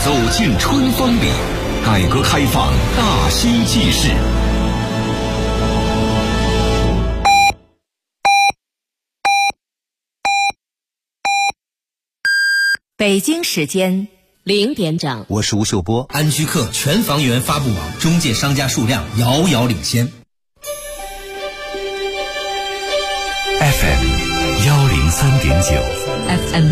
走进春风里，改革开放大兴纪事。 北京时间 0点整， 我是吴秀波。 安居客全房源发布网中介商家数量遥遥领先。 FM 103.9 FM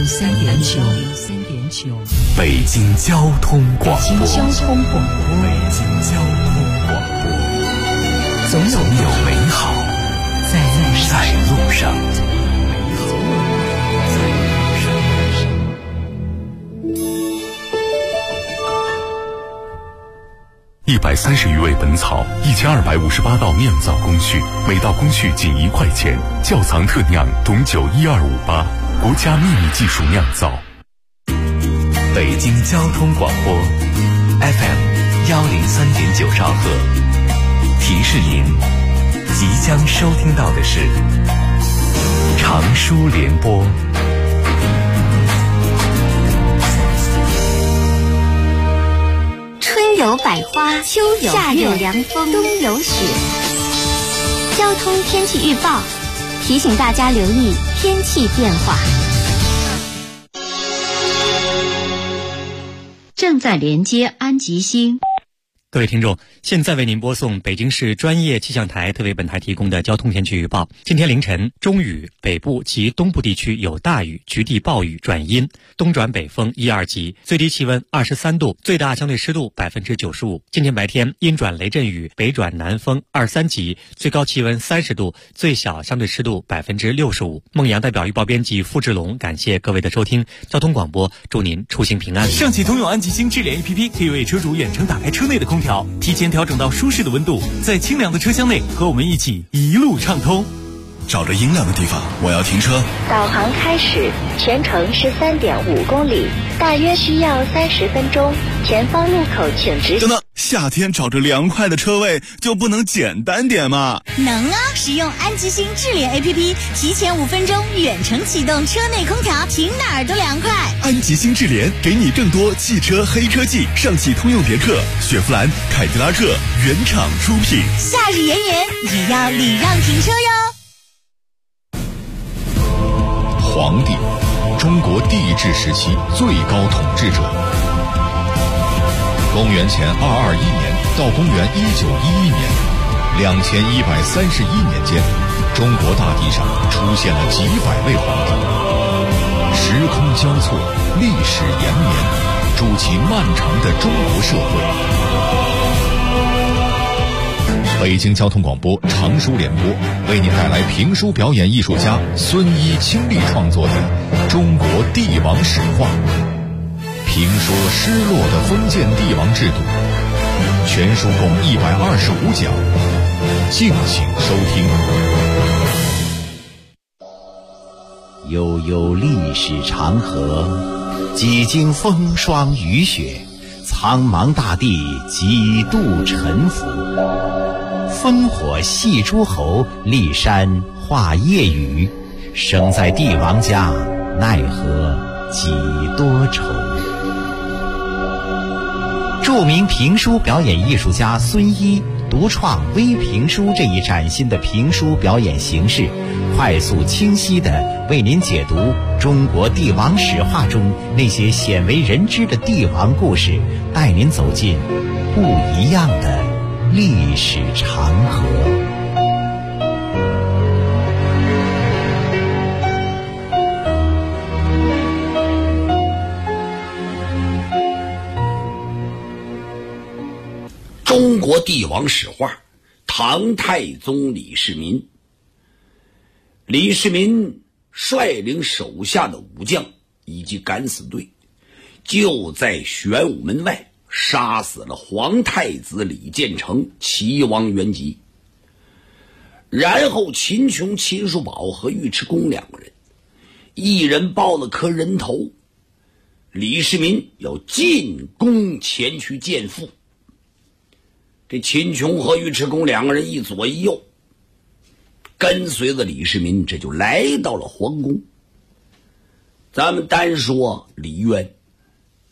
103.9， 北京交通广播。 北京交通广播， 总有美好在路上。130余味本草，1258道酿造工序，每道工序仅1块钱。窖藏特酿董酒12588，国家秘密技术酿造。北京交通广播 FM 103.9兆赫，提示您即将收听到的是长舒联播。 春有百花，秋有夏有凉风，冬有雪。交通天气预报提醒大家留意天气变化。 正在连接安吉星。 各位听众，现在为您播送北京市专业气象台特为本台提供的交通天气预报。今天凌晨，中雨，北部及东部地区有大雨，局地暴雨转阴，东转北风1、2级，最低气温23度，最大相对湿度95%。今天白天阴转雷阵雨，北转南风2、3级，最高气温30度，最小相对湿度65%。孟阳代表预报编辑付志龙，感谢各位的收听。交通广播，祝您出行平安。 上汽通用安吉星智联 APP 可以为车主远程打开车内的空调，提前调整到舒适的温度，在清凉的车厢内和我们一起一路畅通。 找着阴凉的地方，我要停车。 导航开始，全程是3.5公里，大约需要30分钟。前方路口请直行。 等等，夏天找着凉快的车位就不能简单点吗？ 能啊！使用安吉星智联 APP， 提前5分钟远程启动车内空调，停哪儿都凉快。 安吉星智联给你更多汽车黑科技，上汽通用别克、雪佛兰、凯迪拉克原厂出品。 夏日炎炎，也要礼让停车哟。 黄帝，中国帝制时期最高统治者。公元前221年到公元1911年，2131年间，中国大地上出现了几百位皇帝。时空交错，历史延绵，筑起漫长的中国社会。北京交通广播长舒联播为您带来评书表演艺术家孙一倾力创作的《中国帝王史话》，评说失落的封建帝王制度。全书共125讲，敬请收听。 悠悠历史长河，几经风霜雨雪，苍茫大地几度沉浮。烽火戏诸侯，骊山画夜雨。生在帝王家，奈何几多愁。著名评书表演艺术家孙一独创微评书这一崭新的评书表演形式，快速清晰地为您解读中国帝王史话中那些鲜为人知的帝王故事，带您走进不一样的历史长河。 中国帝王史话，唐太宗李世民。李世民率领手下的武将以及敢死队，就在玄武门外杀死了皇太子李建成、齐王元吉。然后秦琼、秦叔宝和尉迟恭两个人，一人抱了颗人头。李世民要进宫前去见父。这秦琼和尉迟恭两个人一左一右，跟随着李世民，这就来到了皇宫。咱们单说李渊，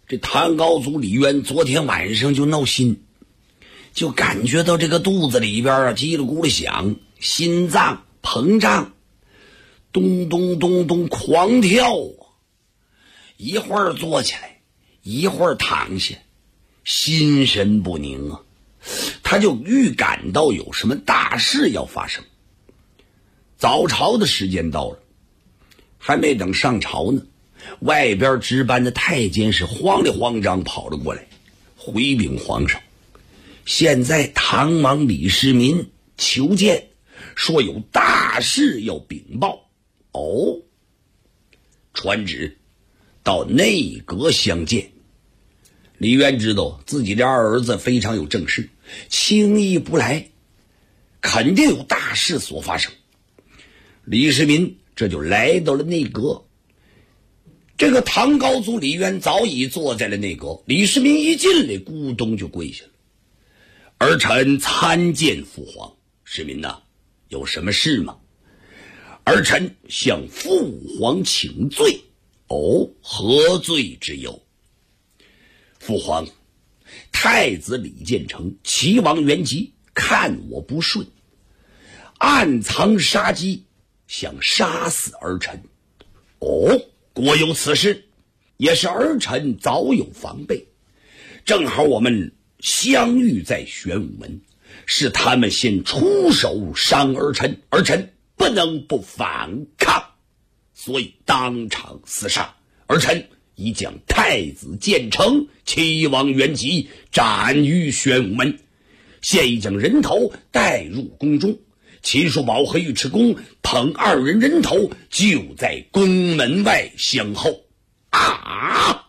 这唐高祖李渊昨天晚上就闹心，就感觉到这个肚子里边啊叽里咕噜响，心脏膨胀，咚咚咚咚狂跳啊！一会儿坐起来，一会儿躺下，心神不宁啊！他就预感到有什么大事要发生。早朝的时间到了，还没等上朝呢，外边值班的太监是慌里慌张跑了过来，回禀皇上，现在唐王李世民求见，说有大事要禀报。哦，传旨到内阁相见。李渊知道自己的二儿子非常有正事，轻易不来，肯定有大事所发生。李世民这就来到了内阁。这个唐高祖李渊早已坐在了内阁，李世民一进来，咕咚就跪下了。儿臣参见父皇。世民呐，有什么事吗？儿臣向父皇请罪。哦，何罪之有？父皇，太子李建成、齐王元吉看我不顺，暗藏杀机，想杀死儿臣。哦，果有此事，也是儿臣早有防备。正好我们相遇在玄武门，是他们先出手伤儿臣，儿臣不能不反抗，所以当场厮杀。儿臣已将太子建成、齐王元吉斩于玄武门，现已将人头带入宫中。秦叔宝和尉迟恭捧二人人头，就在宫门外相候。啊！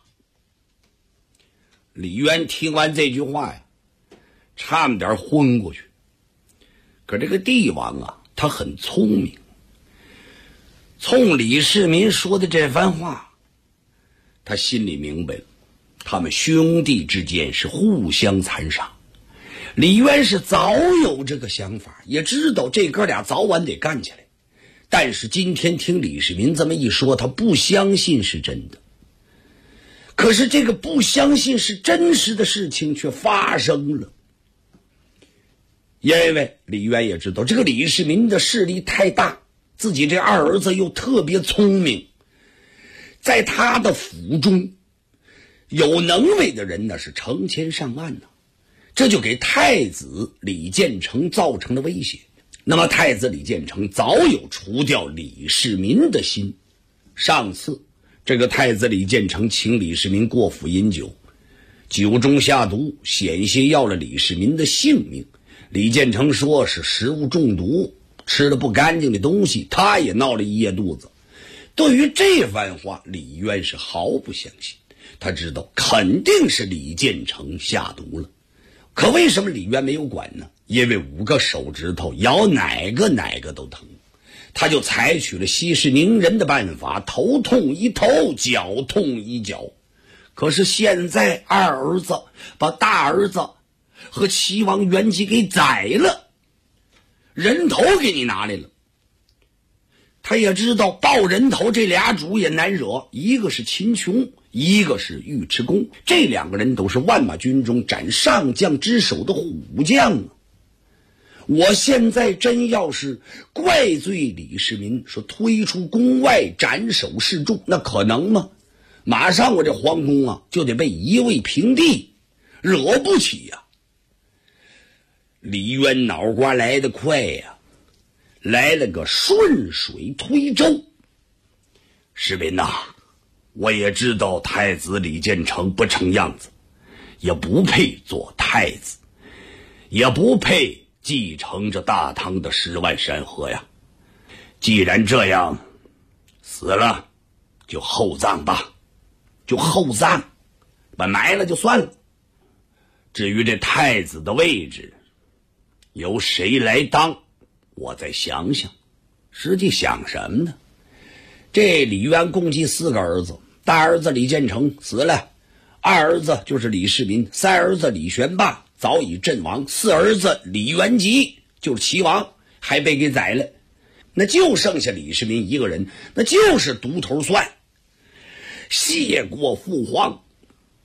李渊听完这句话呀，差点昏过去。可这个帝王啊，他很聪明。从李世民说的这番话，他心里明白了，他们兄弟之间是互相残杀。李渊是早有这个想法，也知道这哥俩早晚得干起来，但是今天听李世民这么一说，他不相信是真的。可是这个不相信是真实的事情却发生了，因为李渊也知道这个李世民的势力太大，自己这二儿子又特别聪明，在他的府中有能为的人呢是成千上万呢，这就给太子李建成造成了威胁。那么太子李建成早有除掉李世民的心，上次这个太子李建成请李世民过府饮酒，酒中下毒，险些要了李世民的性命。李建成说是食物中毒，吃了不干净的东西，他也闹了一夜肚子。对于这番话，李渊是毫不相信，他知道肯定是李建成下毒了。可为什么李渊没有管呢？因为5个手指头咬哪个都疼，他就采取了息事宁人的办法，头痛一头，脚痛一脚。可是现在二儿子把大儿子和齐王元吉给宰了，人头给你拿来了。他也知道报人头这俩主也难惹，一个是秦琼，一个是尉迟恭，这2个人都是万马军中斩上将之首的虎将啊！我现在真要是怪罪李世民，说推出宫外斩首示众，那可能吗？马上我这皇宫啊就得被夷为平地，惹不起呀！李渊脑瓜来得快呀，来了个顺水推舟。世民呐，我也知道太子李建成不成样子，也不配做太子，也不配继承着大唐的10万山河呀。既然这样，死了就厚葬吧，就厚葬，把埋了就算了。至于这太子的位置由谁来当，我再想想。实际想什么呢？这李渊共计4个儿子，大儿子李建成死了，二儿子就是李世民，三儿子李玄霸早已阵亡，四儿子李元吉就是齐王，还被给宰了。那就剩下李世民一个人，那就是独头蒜。谢过父皇。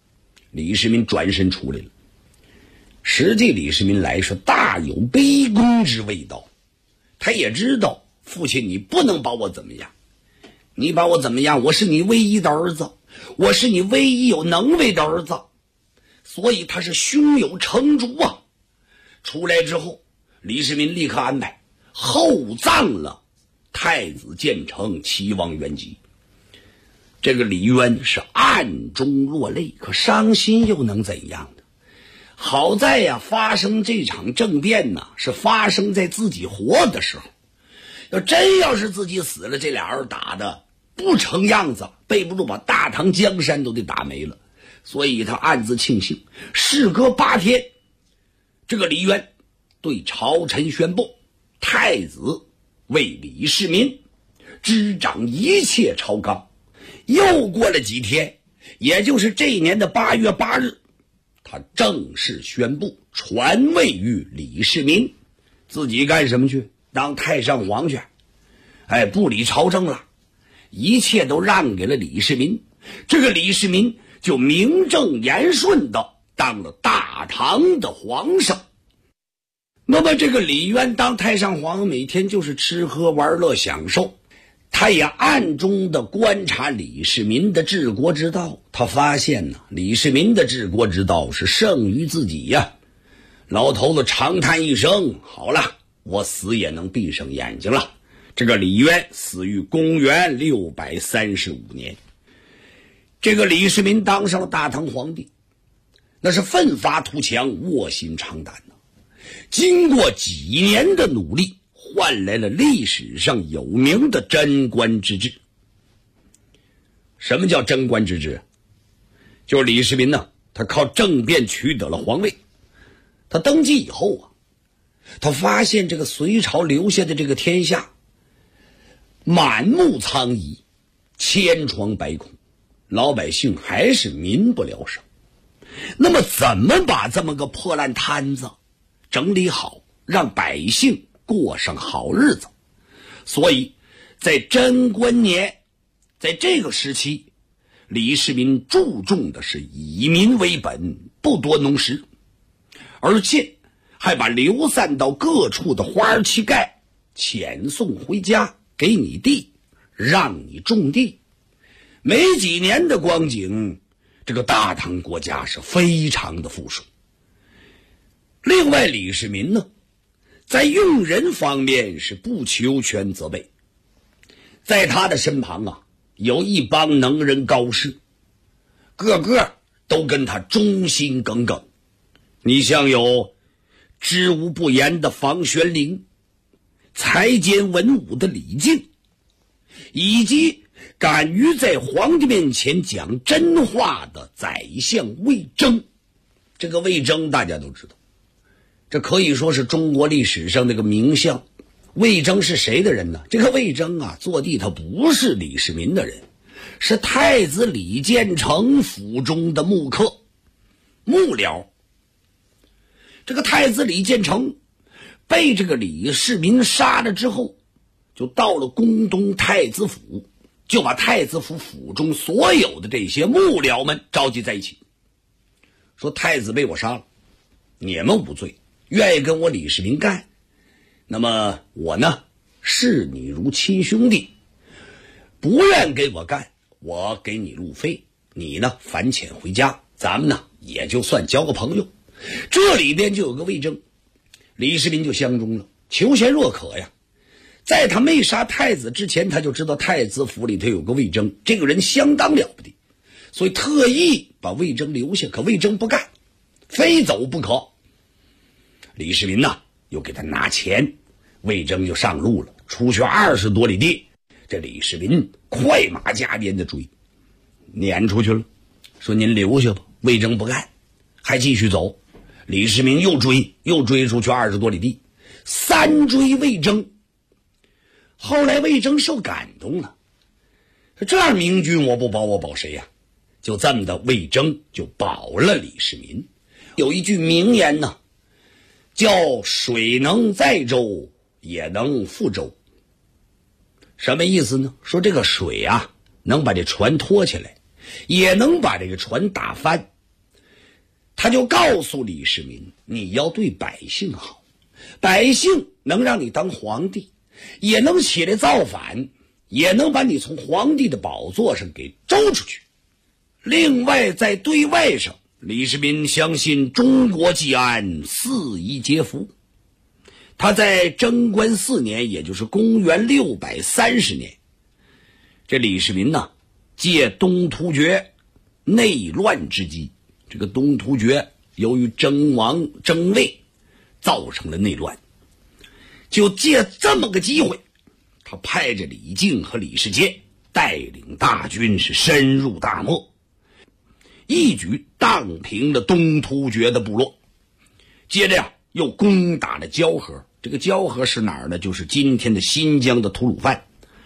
李世民转身出来了。实际李世民来是大有卑躬之味道，他也知道父亲你不能把我怎么样，你把我怎么样，我是你唯一的儿子，我是你唯一有能为的儿子，所以他是胸有成竹啊。出来之后，李世民立刻安排厚葬了太子建成齐王元吉。这个李渊是暗中落泪，可伤心又能怎样呢？好在呀，发生这场政变呢，是发生在自己活的时候。要是自己死了，这俩人打的不成样子，背不住把大唐江山都得打没了。所以他暗自庆幸。事隔8天，这个李渊对朝臣宣布，太子为李世民执掌一切朝纲。又过了几天，也就是这一年的8月8日，他正式宣布传位于李世民，自己干什么去？当太上皇去。不理朝政了，一切都让给了李世民。这个李世民就名正言顺的当了大唐的皇上。那么这个李渊当太上皇，每天就是吃喝玩乐享受。他也暗中的观察李世民的治国之道，他发现呢，李世民的治国之道是胜于自己呀。老头子长叹一声，好了，我死也能闭上眼睛了。这个李渊死于公元635年。这个李世民当上了大唐皇帝，那是奋发图强，卧薪尝胆呢。经过几年的努力，换来了历史上有名的贞观之治。什么叫贞观之治？就是李世民呢，他靠政变取得了皇位。他登基以后啊，他发现这个隋朝留下的这个天下满目苍夷，千疮百孔，老百姓还是民不聊生。那么怎么把这么个破烂摊子整理好，让百姓过上好日子？所以在贞观年，在这个时期，李世民注重的是以民为本，不多农时，而且还把流散到各处的花儿乞丐遣送回家，给你地，让你种地。没几年的光景，这个大唐国家是非常的富庶。另外李世民呢，在用人方面是不求全责备。在他的身旁啊，有一帮能人高士，个个都跟他忠心耿耿。你像有知无不言的房玄龄，才兼文武的李靖，以及敢于在皇帝面前讲真话的宰相魏征。这个魏征大家都知道，这可以说是中国历史上那个名相。魏征是谁的人呢？这个魏征啊，坐地他不是李世民的人，是太子李建成府中的幕客、幕僚。这个太子李建成被这个李世民杀了之后，就到了宫东太子府，就把太子府府中所有的这些幕僚们召集在一起，说太子被我杀了，你们无罪，愿意跟我李世民干，那么我呢视你如亲兄弟，不愿给我干，我给你路费，你呢返遣回家，咱们呢也就算交个朋友。这里边就有个魏征，李世民就相中了，求贤若渴呀。在他没杀太子之前，他就知道太子府里头有个魏征，这个人相当了不得，所以特意把魏征留下。可魏征不干，非走不可。李世民呢又给他拿钱，魏征就上路了，出去20多里地。这李世民快马加鞭的追，撵出去了，说您留下吧。魏征不干，还继续走。李世民又追出去20多里地，3追魏征。后来魏征受感动了，说这样明君我不保我保谁呀？就这么的，魏征就保了李世民。有一句名言呢，叫水能载舟也能覆舟。什么意思呢？说这个水啊能把这船拖起来，也能把这个船打翻。 他就告诉李世民，你要对百姓好，百姓能让你当皇帝，也能起来造反，也能把你从皇帝的宝座上给周出去。另外在对外上，李世民相信中国既安，四夷皆服。他在贞观4年，也就是公元630年，这李世民呢，借东突厥内乱之机，这个东突厥由于争王争位造成了内乱，就借这么个机会，他派着李靖和李世杰带领大军是深入大漠，一举荡平了东突厥的部落。接着呀，又攻打了交河。这个交河是哪儿呢？就是今天的新疆的吐鲁番。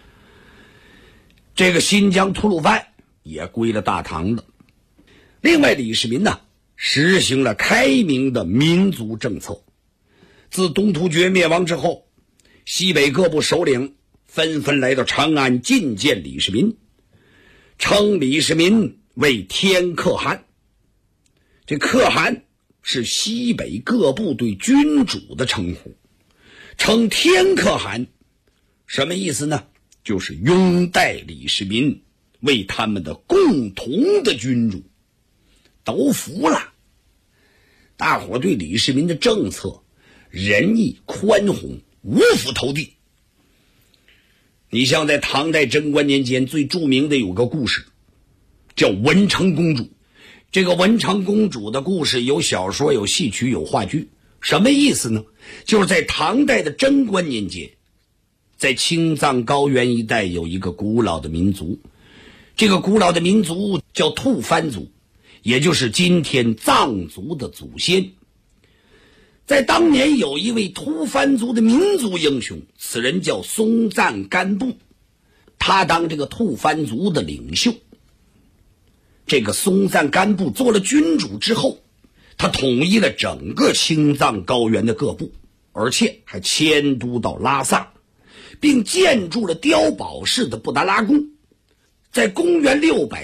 这个新疆吐鲁番也归了大唐了。另外，李世民呢，实行了开明的民族政策。自东突厥灭亡之后，西北各部首领纷纷来到长安觐见李世民，称李世民为天可汗。这可汗是西北各部对君主的称呼，称天可汗什么意思呢？就是拥戴李世民为他们的共同的君主，都服了。大伙对李世民的政策仁义宽宏，五府投地。你像在唐代贞观年间最著名的有个故事，叫文成公主。这个文成公主的故事有小说，有戏曲，有话剧。什么意思呢？就是在唐代的贞观年间，在青藏高原一带有一个古老的民族，这个古老的民族叫吐蕃族，也就是今天藏族的祖先。在当年有一位吐蕃族的民族英雄，此人叫松赞干布，他当这个吐蕃族的领袖。这个松赞干布做了君主之后，他统一了整个青藏高原的各部，而且还迁都到拉萨，并建筑了碉堡式的布达拉宫。在公元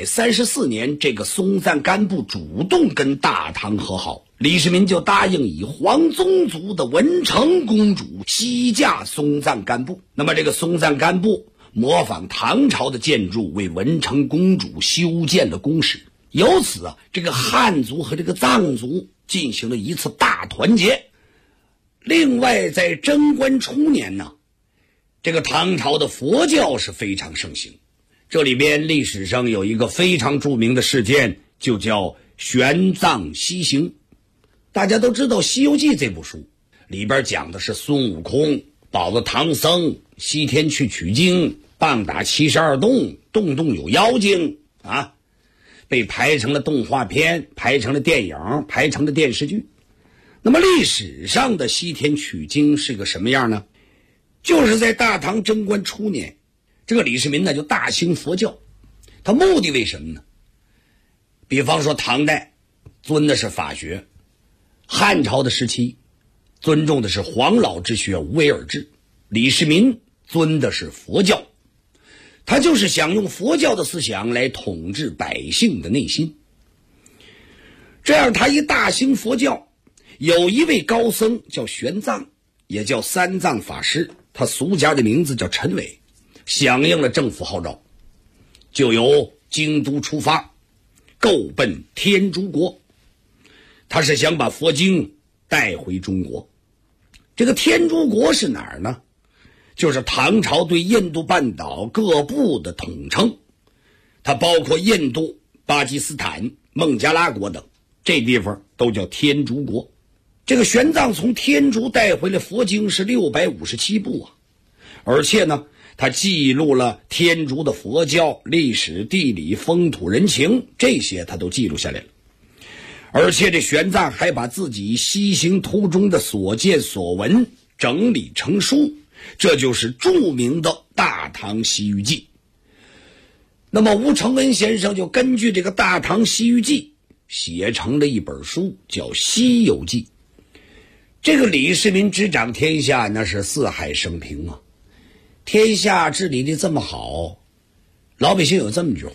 634年，这个松赞干布主动跟大唐和好，李世民就答应以黄宗族的文成公主西嫁松赞干布。那么这个松赞干布模仿唐朝的建筑，为文成公主修建了宫室。由此啊，这个汉族和这个藏族进行了一次大团结。另外，在贞观初年呢，这个唐朝的佛教是非常盛行。这里边历史上有一个非常著名的事件，就叫玄奘西行。大家都知道《西游记》这部书里边讲的是孙悟空保着唐僧西天去取经，棒打72洞，洞洞有妖精啊，被拍成了动画片，拍成了电影，拍成了电视剧。那么历史上的西天取经是个什么样呢？就是在大唐贞观初年，这个李世民呢就大兴佛教。他目的为什么呢？比方说唐代尊的是法学，汉朝的时期尊重的是黄老之学，无为而治。李世民尊的是佛教，他就是想用佛教的思想来统治百姓的内心。这样他一大兴佛教，有一位高僧叫玄奘，也叫三藏法师，他俗家的名字叫陈伟，响应了政府号召，就由京都出发，购奔天竺国。他是想把佛经带回中国。这个天竺国是哪儿呢？就是唐朝对印度半岛各部的统称，它包括印度、巴基斯坦、孟加拉国等，这地方都叫天竺国。这个玄奘从天竺带回了佛经是657部啊，而且呢，他记录了天竺的佛教历史、地理、风土人情，这些他都记录下来了。而且这玄奘还把自己西行途中的所见所闻整理成书，这就是著名的《大唐西域记》。那么吴承恩先生就根据这个《大唐西域记》写成了一本书，叫《西游记》。这个李世民执掌天下，那是四海升平啊，天下治理的这么好，老百姓有这么一句话，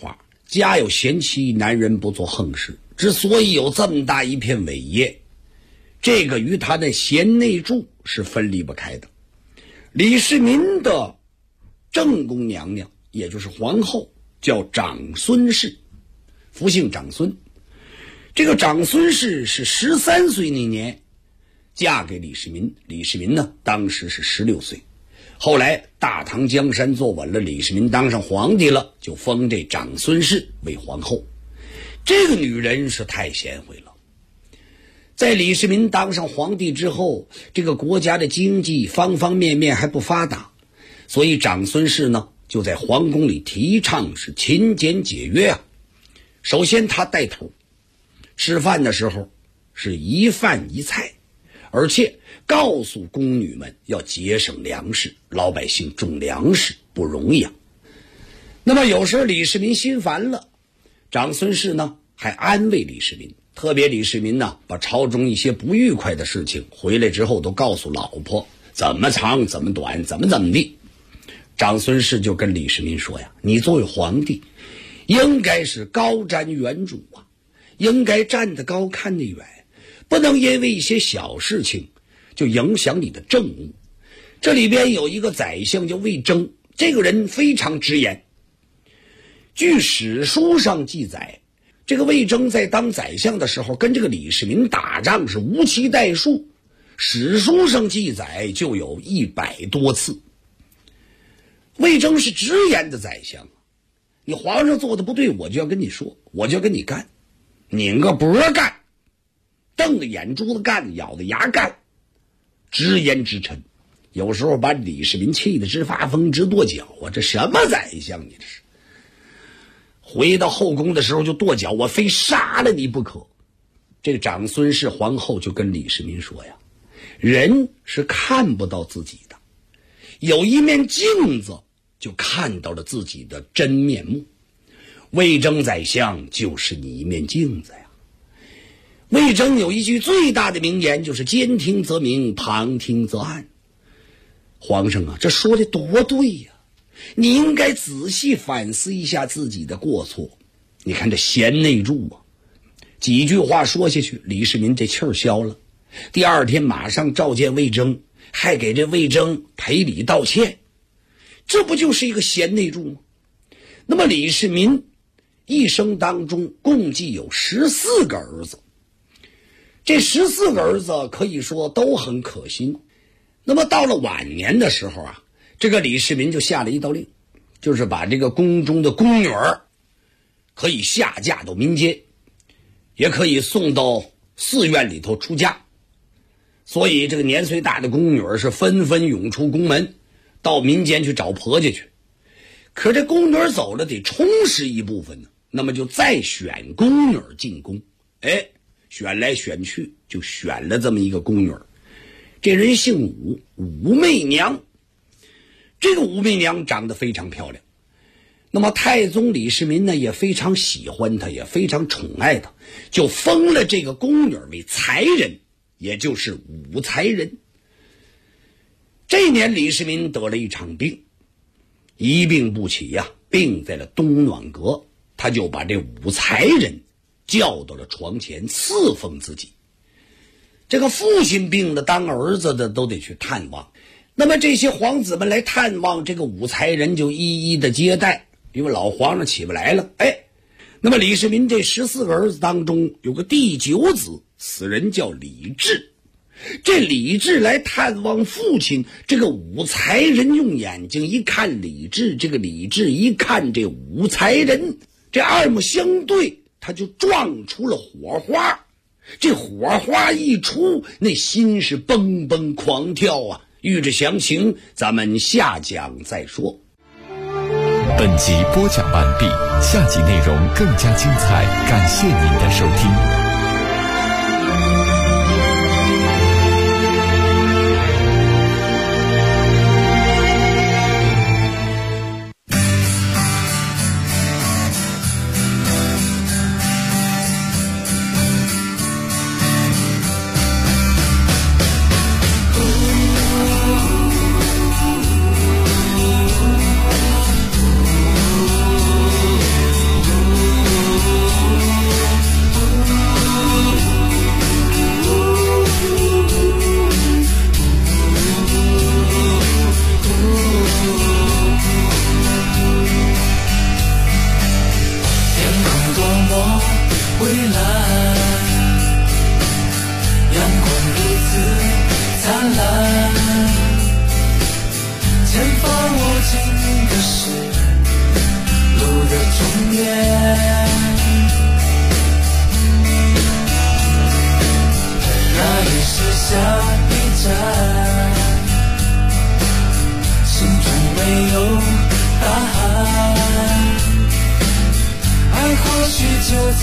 家有贤妻，男人不做横事。之所以有这么大一片伟业，这个与他的贤内助是分离不开的。李世民的正宫娘娘，也就是皇后，叫长孙氏，福姓长孙。这个长孙氏是13岁那年嫁给李世民，李世民呢当时是16岁。后来大唐江山坐稳了，李世民当上皇帝了，就封这长孙氏为皇后。这个女人是太贤惠了。在李世民当上皇帝之后，这个国家的经济方方面面还不发达，所以长孙氏呢就在皇宫里提倡是勤俭节约啊。首先他带头，吃饭的时候是一饭一菜，而且告诉宫女们要节省粮食，老百姓种粮食不容易啊。那么有时候李世民心烦了，长孙氏呢还安慰李世民，特别李世民呢把朝中一些不愉快的事情回来之后都告诉老婆，怎么长怎么短，怎么地。长孙氏就跟李世民说呀，你作为皇帝应该是高瞻远瞩啊，应该站得高看得远，不能因为一些小事情就影响你的政务。这里边有一个宰相叫魏征，这个人非常直言。据史书上记载，这个魏征在当宰相的时候跟这个李世民打仗是无期待数，史书上记载就有100多次。魏征是直言的宰相，你皇上做的不对，我就要跟你说，我就要跟你干，拧个脖干，瞪着眼珠子干，咬着牙干，直言直陈。有时候把李世民气得直发疯直跺脚啊，这什么宰相你这是。回到后宫的时候就跺脚，我非杀了你不可。这个长孙氏皇后就跟李世民说呀，人是看不到自己的，有一面镜子就看到了自己的真面目。魏征宰相就是你一面镜子呀。魏征有一句最大的名言，就是兼听则明，旁听则暗。皇上啊，这说的多对呀，你应该仔细反思一下自己的过错。你看这贤内助啊，几句话说下去，李世民这气儿消了。第二天马上召见魏征，还给这魏征赔礼道歉，这不就是一个贤内助吗？那么李世民一生当中共计有14个儿子，这14个儿子可以说都很可心。那么到了晚年的时候啊，这个李世民就下了一道令，就是把这个宫中的宫女儿可以下嫁到民间，也可以送到寺院里头出家。所以这个年岁大的宫女儿是纷纷涌出宫门，到民间去找婆家去。可这宫女儿走了，得充实一部分呢，那么就再选宫女儿进宫。选来选去就选了这么一个宫女儿，这人姓武，武媚娘。这个武媚娘长得非常漂亮，那么太宗李世民呢也非常喜欢她，也非常宠爱她，就封了这个宫女为才人，也就是武才人。这年李世民得了一场病，一病不起呀，病在了东暖阁，他就把这武才人叫到了床前侍奉自己。这个父亲病了，当儿子的都得去探望，那么这些皇子们来探望，这个武才人就一一的接待，因为老皇上起不来了。那么李世民这14个儿子当中有个第9子，此人叫李治。这李治来探望父亲，这个武才人用眼睛一看李治，这个李治一看这武才人，这二目相对，他就撞出了火花。这火花一出，那心是蹦蹦狂跳啊！欲知详情，咱们下讲再说。 本集播讲完毕，下集内容更加精彩，感谢您的收听。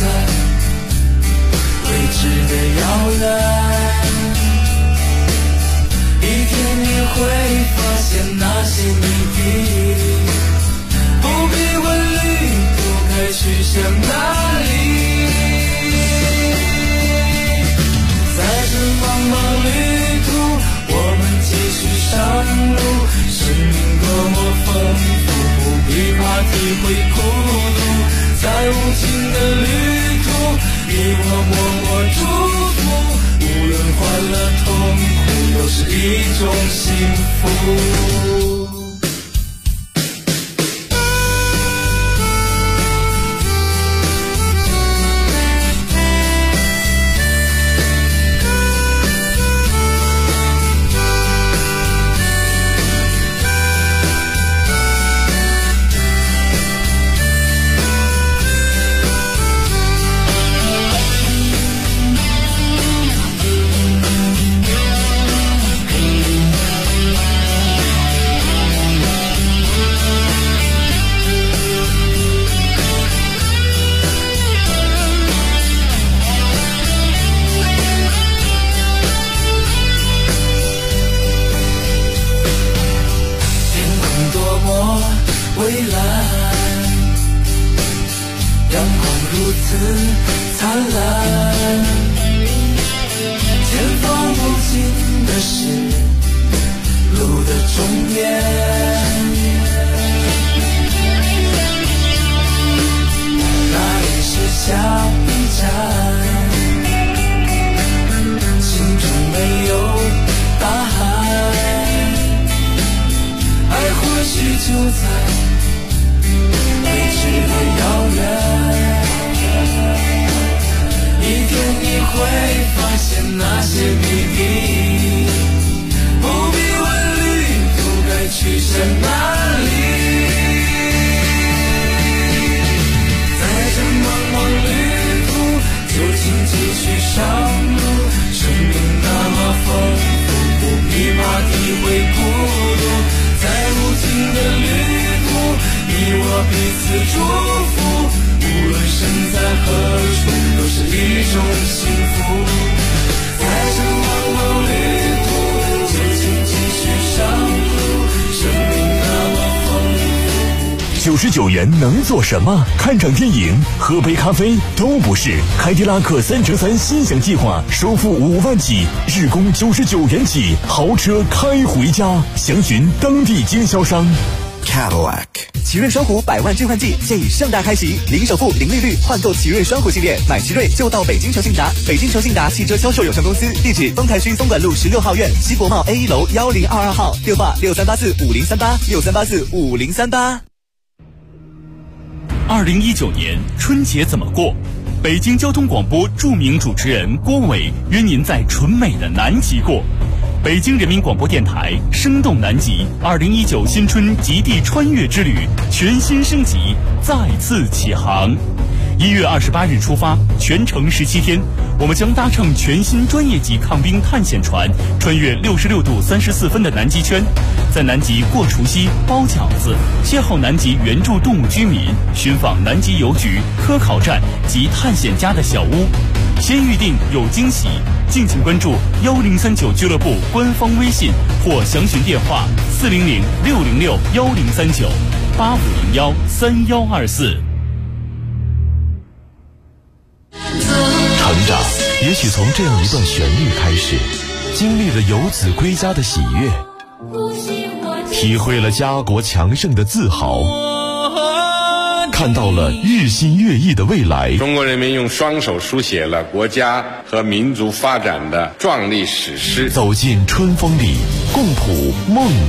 在未知的遥远，一天你会发现那些谜底，不必问旅途该去向哪里。在这茫茫旅途，我们继续上路，生命多么丰富，不必怕体会孤独。在无尽的旅途，你我默默祝福，无论欢乐痛苦，都是一种幸福。 99元能做什么？看场电影、喝杯咖啡都不是。凯迪拉克3乘3心想计划，首付5万起，日供99元起，豪车开回家。详询当地经销商。 Cadillac 奇瑞双虎100万置换季现已盛大开启，零首付、零利率换购奇瑞双虎系列，买奇瑞就到北京诚信达。北京诚信达汽车销售有限公司，地址丰台区东莞路16号院西国贸 A1 楼1022号，电话63845038，63845038。 2019年春节怎么过？北京交通广播著名主持人郭伟约您在纯美的南极过。北京人民广播电台生动南极2019新春极地穿越之旅全新升级，再次起航。1月28日出发，全程17天，我们将搭乘全新专业级抗冰探险船，穿越66度34分的南极圈，在南极过除夕、包饺子，邂逅南极原住动物居民，寻访南极邮局、科考站及探险家的小屋。先预定有惊喜，敬请关注1039俱乐部官方微信或详询电话400-606-1039-8501-3124。 成长也许从这样一段旋律开始，经历了游子归家的喜悦，体会了家国强盛的自豪，看到了日新月异的未来。 中国人民用双手书写了国家和民族发展的壮丽史诗。 走进春风里，共谱梦